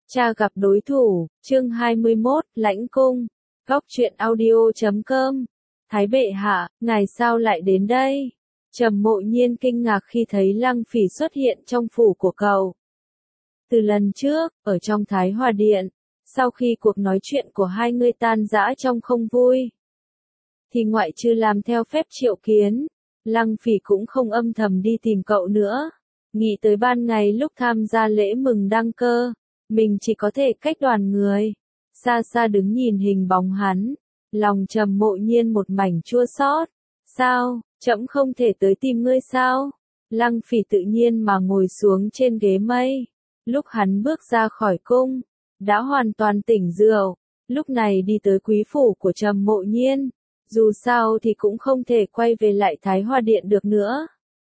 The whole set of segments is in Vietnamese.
Cha gặp đối thủ, chương 21, Lãnh Cung, Góc truyện audio.com. Thái bệ hạ, ngài sao lại đến đây? Trầm Mộ Nhiên kinh ngạc khi thấy Lăng Phỉ xuất hiện trong phủ của cậu. Từ lần trước, ở trong Thái Hòa Điện, sau khi cuộc nói chuyện của hai người tan rã trong không vui, thì ngoại trừ làm theo phép triệu kiến, Lăng Phỉ cũng không âm thầm đi tìm cậu nữa. Nghĩ tới ban ngày lúc tham gia lễ mừng đăng cơ, mình chỉ có thể cách đoàn người, xa xa đứng nhìn hình bóng hắn, lòng Trầm Mộ Nhiên một mảnh chua xót. Sao, trẫm không thể tới tìm ngươi sao? Lăng Phỉ tự nhiên mà ngồi xuống trên ghế mây. Lúc hắn bước ra khỏi cung, đã hoàn toàn tỉnh rượu, lúc này đi tới quý phủ của Trầm Mộ Nhiên, dù sao thì cũng không thể quay về lại Thái Hòa Điện được nữa.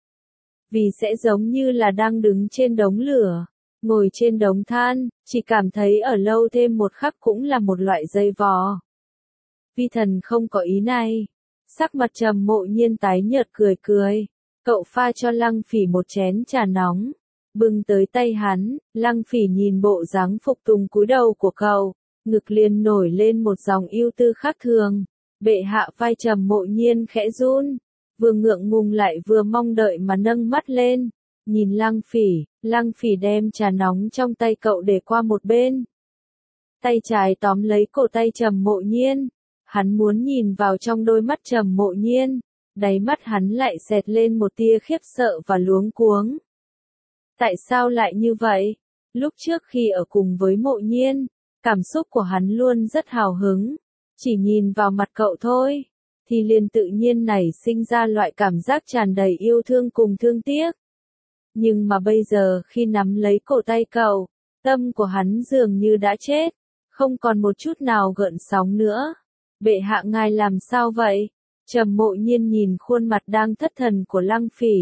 Vì sẽ giống như là đang đứng trên đống lửa, ngồi trên đống than, chỉ cảm thấy ở lâu thêm một khắc cũng là một loại dây vò. Vi thần không có ý này. Sắc mặt Trầm Mộ Nhiên tái nhợt cười cười. Cậu pha cho Lăng Phỉ một chén trà nóng, bưng tới tay hắn. Lăng Phỉ nhìn bộ dáng phục tùng cúi đầu của cậu, ngực liền nổi lên một dòng ưu tư khác thường. Bệ hạ, vai Trầm Mộ Nhiên khẽ run, vừa ngượng ngùng lại vừa mong đợi mà nâng mắt lên, nhìn Lăng Phỉ đem trà nóng trong tay cậu để qua một bên. Tay trái tóm lấy cổ tay Trầm Mộ Nhiên, hắn muốn nhìn vào trong đôi mắt Trầm Mộ Nhiên, đáy mắt hắn lại xẹt lên một tia khiếp sợ và luống cuống. Tại sao lại như vậy? Lúc trước khi ở cùng với Mộ Nhiên, cảm xúc của hắn luôn rất hào hứng, chỉ nhìn vào mặt cậu thôi, thì liền tự nhiên nảy sinh ra loại cảm giác tràn đầy yêu thương cùng thương tiếc. Nhưng mà bây giờ khi nắm lấy cổ tay cậu, tâm của hắn dường như đã chết, không còn một chút nào gợn sóng nữa. Bệ hạ, ngài làm sao vậy? Trầm Mộ Nhiên nhìn khuôn mặt đang thất thần của Lăng Phỉ,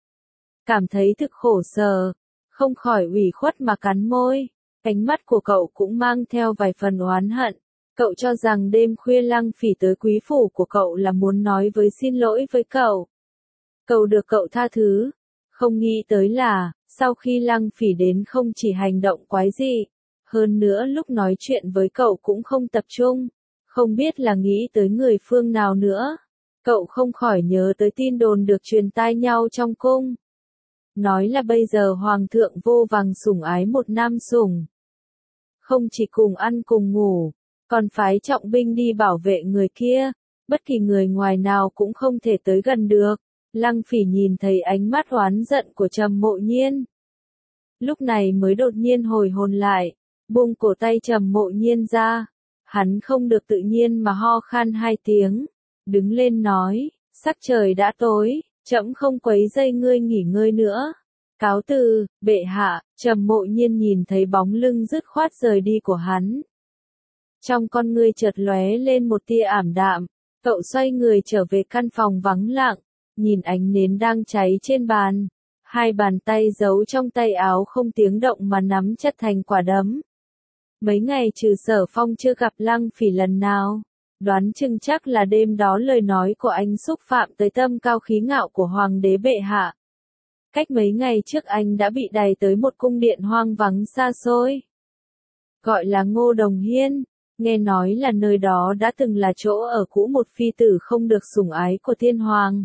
cảm thấy thực khổ sở, không khỏi ủy khuất mà cắn môi. Ánh mắt của cậu cũng mang theo vài phần oán hận. Cậu cho rằng đêm khuya Lăng Phỉ tới quý phủ của cậu là muốn nói với xin lỗi với cậu. Cậu được cậu tha thứ. Không nghĩ tới là, sau khi Lăng Phỉ đến không chỉ hành động quái dị, hơn nữa lúc nói chuyện với cậu cũng không tập trung, không biết là nghĩ tới người phương nào nữa. Cậu không khỏi nhớ tới tin đồn được truyền tai nhau trong cung. Nói là bây giờ Hoàng thượng vô vàng sủng ái một nam sủng. Không chỉ cùng ăn cùng ngủ, còn phái trọng binh đi bảo vệ người kia, bất kỳ người ngoài nào cũng không thể tới gần được. Lăng Phỉ nhìn thấy ánh mắt oán giận của Trầm Mộ Nhiên, lúc này mới đột nhiên hồi hồn lại, buông cổ tay Trầm Mộ Nhiên ra. Hắn không được tự nhiên mà ho khan hai tiếng, đứng lên nói, sắc trời đã tối, trẫm không quấy rầy ngươi nghỉ ngơi nữa. Cáo từ, bệ hạ. Trầm Mộ Nhiên nhìn thấy bóng lưng dứt khoát rời đi của hắn, trong con ngươi chợt lóe lên một tia ảm đạm. Cậu xoay người trở về căn phòng vắng lặng, nhìn ánh nến đang cháy trên bàn, hai bàn tay giấu trong tay áo không tiếng động mà nắm chặt thành quả đấm. Mấy ngày trừ Sở Phong chưa gặp Lăng Phỉ lần nào, đoán chừng chắc là đêm đó lời nói của anh xúc phạm tới tâm cao khí ngạo của Hoàng đế bệ hạ. Cách mấy ngày trước anh đã bị đày tới một cung điện hoang vắng xa xôi, gọi là Ngô Đồng Hiên. Nghe nói là nơi đó đã từng là chỗ ở cũ một phi tử không được sủng ái của thiên hoàng.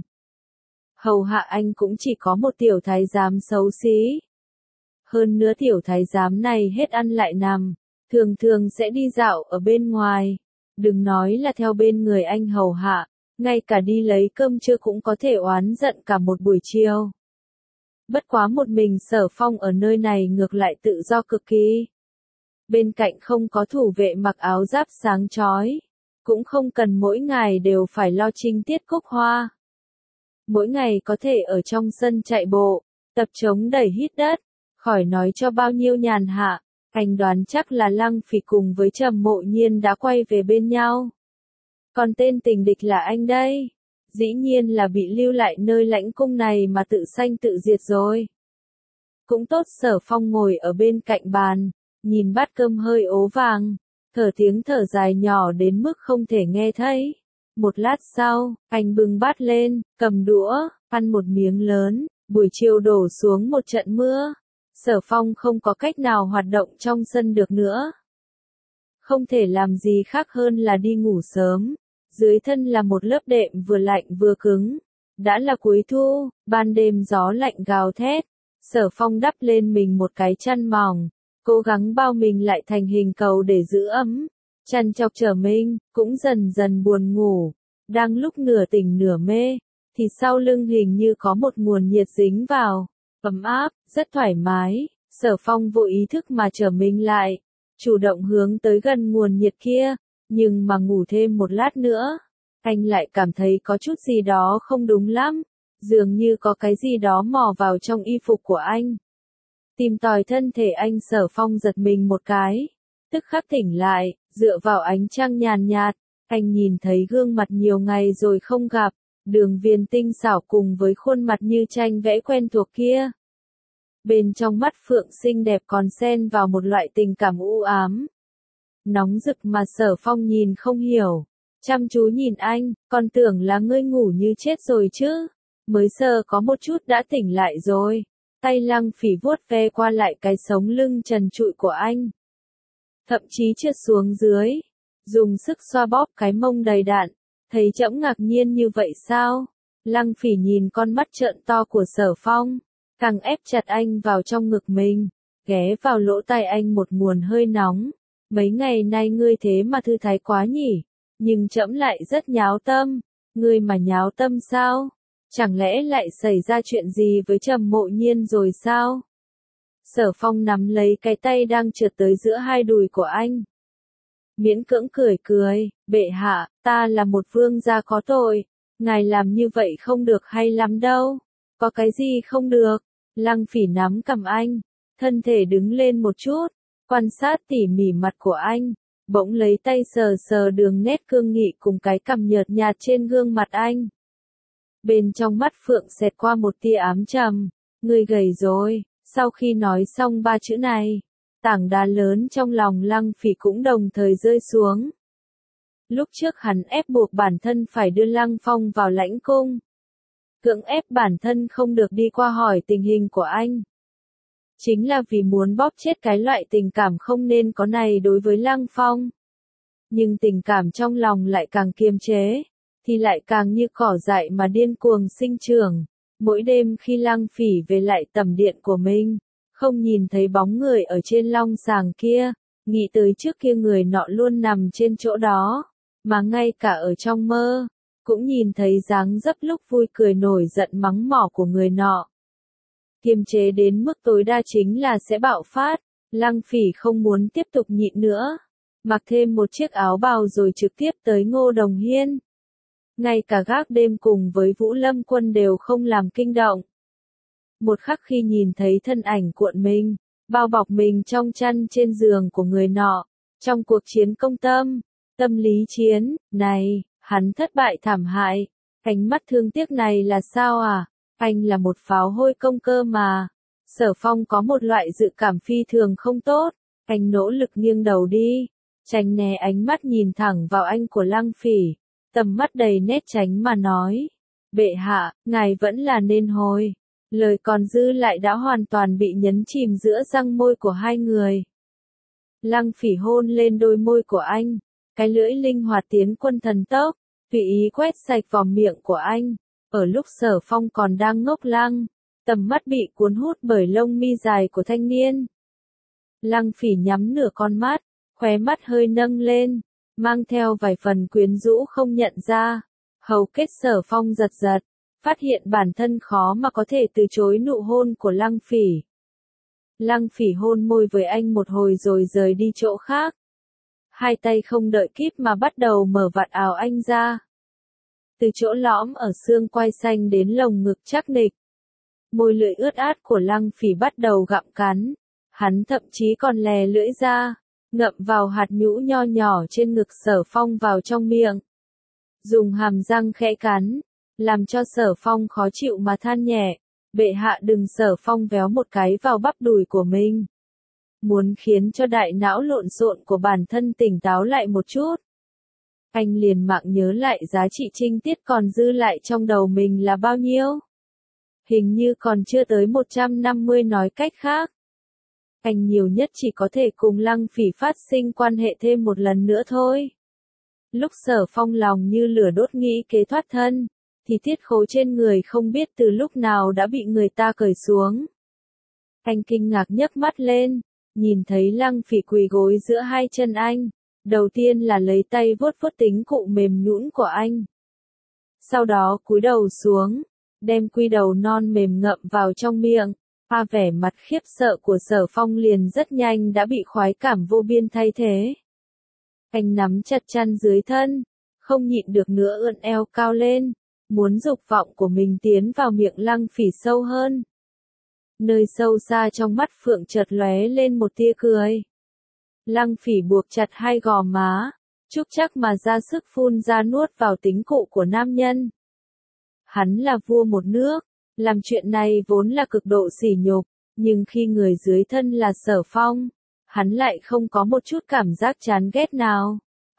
Hầu hạ anh cũng chỉ có một tiểu thái giám xấu xí. Hơn nữa tiểu thái giám này hết ăn lại nằm, thường thường sẽ đi dạo ở bên ngoài. Đừng nói là theo bên người anh hầu hạ, ngay cả đi lấy cơm trưa cũng có thể oán giận cả một buổi chiều. Bất quá một mình Sở Phong ở nơi này ngược lại tự do cực kỳ. Bên cạnh không có thủ vệ mặc áo giáp sáng chói, cũng không cần mỗi ngày đều phải lo trinh tiết cúc hoa. Mỗi ngày có thể ở trong sân chạy bộ, tập chống đẩy hít đất, khỏi nói cho bao nhiêu nhàn hạ. Anh đoán chắc là Lăng Phỉ cùng với Trầm Mộ Nhiên đã quay về bên nhau. Còn tên tình địch là anh đây, dĩ nhiên là bị lưu lại nơi lãnh cung này mà tự sanh tự diệt rồi. Cũng tốt. Sở Phong ngồi ở bên cạnh bàn, nhìn bát cơm hơi ố vàng, thở tiếng thở dài nhỏ đến mức không thể nghe thấy. Một lát sau, anh bưng bát lên, cầm đũa, ăn một miếng lớn. Buổi chiều đổ xuống một trận mưa. Sở Phong không có cách nào hoạt động trong sân được nữa. Không thể làm gì khác hơn là đi ngủ sớm. Dưới thân là một lớp đệm vừa lạnh vừa cứng. Đã là cuối thu, ban đêm gió lạnh gào thét. Sở Phong đắp lên mình một cái chăn mỏng, cố gắng bao mình lại thành hình cầu để giữ ấm. Chăn chọc trở mình, cũng dần dần buồn ngủ. Đang lúc nửa tỉnh nửa mê, thì sau lưng hình như có một nguồn nhiệt dính vào. Ấm áp, rất thoải mái. Sở Phong vô ý thức mà trở mình lại, chủ động hướng tới gần nguồn nhiệt kia. Nhưng mà ngủ thêm một lát nữa, anh lại cảm thấy có chút gì đó không đúng lắm. Dường như có cái gì đó mò vào trong y phục của anh. Tìm tòi thân thể anh. Sở Phong giật mình một cái, tức khắc tỉnh lại, dựa vào ánh trăng nhàn nhạt, anh nhìn thấy gương mặt nhiều ngày rồi không gặp, đường viền tinh xảo cùng với khuôn mặt như tranh vẽ quen thuộc kia. Bên trong mắt Phượng xinh đẹp còn xen vào một loại tình cảm u ám, nóng rực mà Sở Phong nhìn không hiểu, chăm chú nhìn anh, còn tưởng là ngươi ngủ như chết rồi chứ, mới sờ có một chút đã tỉnh lại rồi. Tay Lăng Phỉ vuốt ve qua lại cái sống lưng trần trụi của anh, thậm chí trượt xuống dưới, dùng sức xoa bóp cái mông đầy đặn. Thấy trẫm ngạc nhiên như vậy sao? Lăng Phỉ nhìn con mắt trợn to của Sở Phong, càng ép chặt anh vào trong ngực mình, ghé vào lỗ tai anh một nguồn hơi nóng. Mấy ngày nay ngươi thế mà thư thái quá nhỉ, nhưng trẫm lại rất nháo tâm. Ngươi mà nháo tâm sao? Chẳng lẽ lại xảy ra chuyện gì với Trầm Mộ Nhiên rồi sao? Sở Phong nắm lấy cái tay đang trượt tới giữa hai đùi của anh, miễn cưỡng cười cười, bệ hạ, ta là một vương gia có tội, ngài làm như vậy không được hay lắm đâu. Có cái gì không được? Lăng Phỉ nắm cầm anh, thân thể đứng lên một chút, quan sát tỉ mỉ mặt của anh, bỗng lấy tay sờ sờ đường nét cương nghị cùng cái cằm nhợt nhạt trên gương mặt anh. Bên trong mắt Phượng xẹt qua một tia ám trầm, ngươi gầy rồi. Sau khi nói xong ba chữ này, tảng đá lớn trong lòng Lăng Phỉ cũng đồng thời rơi xuống. Lúc trước hắn ép buộc bản thân phải đưa Lăng Phong vào lãnh cung, cưỡng ép bản thân không được đi qua hỏi tình hình của anh, chính là vì muốn bóp chết cái loại tình cảm không nên có này đối với Lăng Phong. Nhưng tình cảm trong lòng lại càng kiềm chế, thì lại càng như cỏ dại mà điên cuồng sinh trưởng. Mỗi đêm khi Lăng Phỉ về lại tẩm điện của mình, không nhìn thấy bóng người ở trên long sàng kia, nghĩ tới trước kia người nọ luôn nằm trên chỗ đó, mà ngay cả ở trong mơ, cũng nhìn thấy dáng dấp lúc vui cười nổi giận mắng mỏ của người nọ. Kiềm chế đến mức tối đa chính là sẽ bạo phát. Lăng Phỉ không muốn tiếp tục nhịn nữa, mặc thêm một chiếc áo bào rồi trực tiếp tới Ngô Đồng Hiên. Ngay cả gác đêm cùng với Vũ Lâm Quân đều không làm kinh động. Một khắc khi nhìn thấy thân ảnh cuộn mình, bao bọc mình trong chăn trên giường của người nọ, trong cuộc chiến công tâm, tâm lý chiến, này, hắn thất bại thảm hại. Ánh mắt thương tiếc này là sao à? Anh là một pháo hôi công cơ mà. Sở Phong có một loại dự cảm phi thường không tốt. Anh nỗ lực nghiêng đầu đi, tránh né ánh mắt nhìn thẳng vào anh của Lăng Phỉ. Tầm mắt đầy nét tránh mà nói, bệ hạ, ngài vẫn là nên hồi. Lời còn dư lại đã hoàn toàn bị nhấn chìm giữa răng môi của hai người. Lăng Phỉ hôn lên đôi môi của anh, cái lưỡi linh hoạt tiến quân thần tốc, tùy ý quét sạch vòng miệng của anh. Ở lúc Sở Phong còn đang ngốc lăng, tầm mắt bị cuốn hút bởi lông mi dài của thanh niên. Lăng Phỉ nhắm nửa con mắt, khóe mắt hơi nâng lên, mang theo vài phần quyến rũ không nhận ra. Hầu kết Sở Phong giật giật, phát hiện bản thân khó mà có thể từ chối nụ hôn của Lăng Phỉ. Lăng Phỉ hôn môi với anh một hồi rồi rời đi chỗ khác. Hai tay không đợi kíp mà bắt đầu mở vạt áo anh ra. Từ chỗ lõm ở xương quai xanh đến lồng ngực chắc nịch. Môi lưỡi ướt át của Lăng Phỉ bắt đầu gặm cắn. Hắn thậm chí còn lè lưỡi ra, ngậm vào hạt nhũ nho nhỏ trên ngực Sở Phong vào trong miệng. Dùng hàm răng khẽ cắn, làm cho Sở Phong khó chịu mà than nhẹ, bệ hạ đừng. Sở Phong véo một cái vào bắp đùi của mình, muốn khiến cho đại não lộn xộn của bản thân tỉnh táo lại một chút. Anh liền mạng nhớ lại giá trị trinh tiết còn dư lại trong đầu mình là bao nhiêu. Hình như còn chưa tới 150, nói cách khác, Anh nhiều nhất chỉ có thể cùng Lăng Phỉ phát sinh quan hệ thêm một lần nữa thôi. Lúc Sở Phong lòng như lửa đốt nghĩ kế thoát thân, thì tiết khố trên người không biết từ lúc nào đã bị người ta cởi xuống. Anh kinh ngạc nhấc mắt lên, nhìn thấy Lăng Phỉ quỳ gối giữa hai chân anh. Đầu tiên là lấy tay vuốt vuốt tính cụ mềm nhũn của anh. Sau đó cúi đầu xuống, đem quy đầu non mềm ngậm vào trong miệng. Vẻ mặt khiếp sợ của Sở Phong liền rất nhanh đã bị khoái cảm vô biên thay thế. Anh nắm chặt chăn dưới thân, không nhịn được nữa ưỡn eo cao lên, muốn dục vọng của mình tiến vào miệng Lăng Phỉ sâu hơn. Nơi sâu xa trong mắt Phượng chợt lóe lên một tia cười. Lăng Phỉ buộc chặt hai gò má, chúc chắc mà ra sức phun ra nuốt vào tính cụ của nam nhân. Hắn là vua một nước, làm chuyện này vốn là cực độ sỉ nhục, nhưng khi người dưới thân là Sở Phong, hắn lại không có một chút cảm giác chán ghét nào.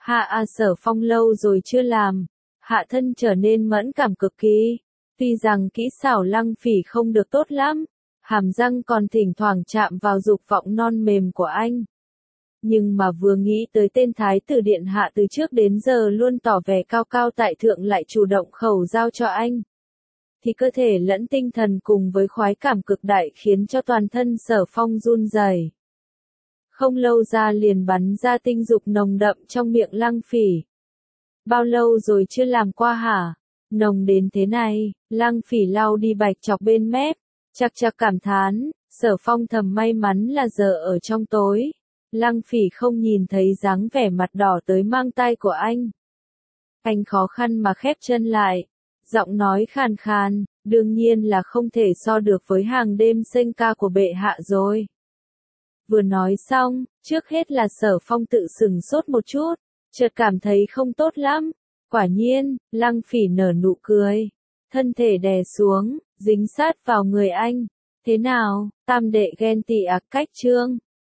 Sở Phong lâu rồi chưa làm, hạ thân trở nên mẫn cảm cực kỳ. Tuy rằng kỹ xảo Lăng Phỉ không được tốt lắm, hàm răng còn thỉnh thoảng chạm vào dục vọng non mềm của anh. Nhưng mà vừa nghĩ tới tên thái tử điện hạ từ trước đến giờ luôn tỏ vẻ cao cao tại thượng lại chủ động khẩu giao cho anh, thì cơ thể lẫn tinh thần cùng với khoái cảm cực đại khiến cho toàn thân Sở Phong run rẩy. Không lâu ra liền bắn ra tinh dục nồng đậm trong miệng Lăng Phỉ. Bao lâu rồi chưa làm qua hả? Nồng đến thế này, Lăng Phỉ lau đi bạch chọc bên mép, chạc chạc cảm thán. Sở Phong thầm may mắn là giờ ở trong tối, Lăng Phỉ không nhìn thấy dáng vẻ mặt đỏ tới mang tai của anh. Anh khó khăn mà khép chân lại, giọng nói khàn khàn, đương nhiên là không thể so được với hàng đêm sinh ca của bệ hạ rồi. Vừa nói xong, trước hết là Sở Phong tự sửng sốt một chút, chợt cảm thấy không tốt lắm. Quả nhiên, Lăng Phỉ nở nụ cười, thân thể đè xuống, dính sát vào người anh. Thế nào, tam đệ ghen tị cách chương.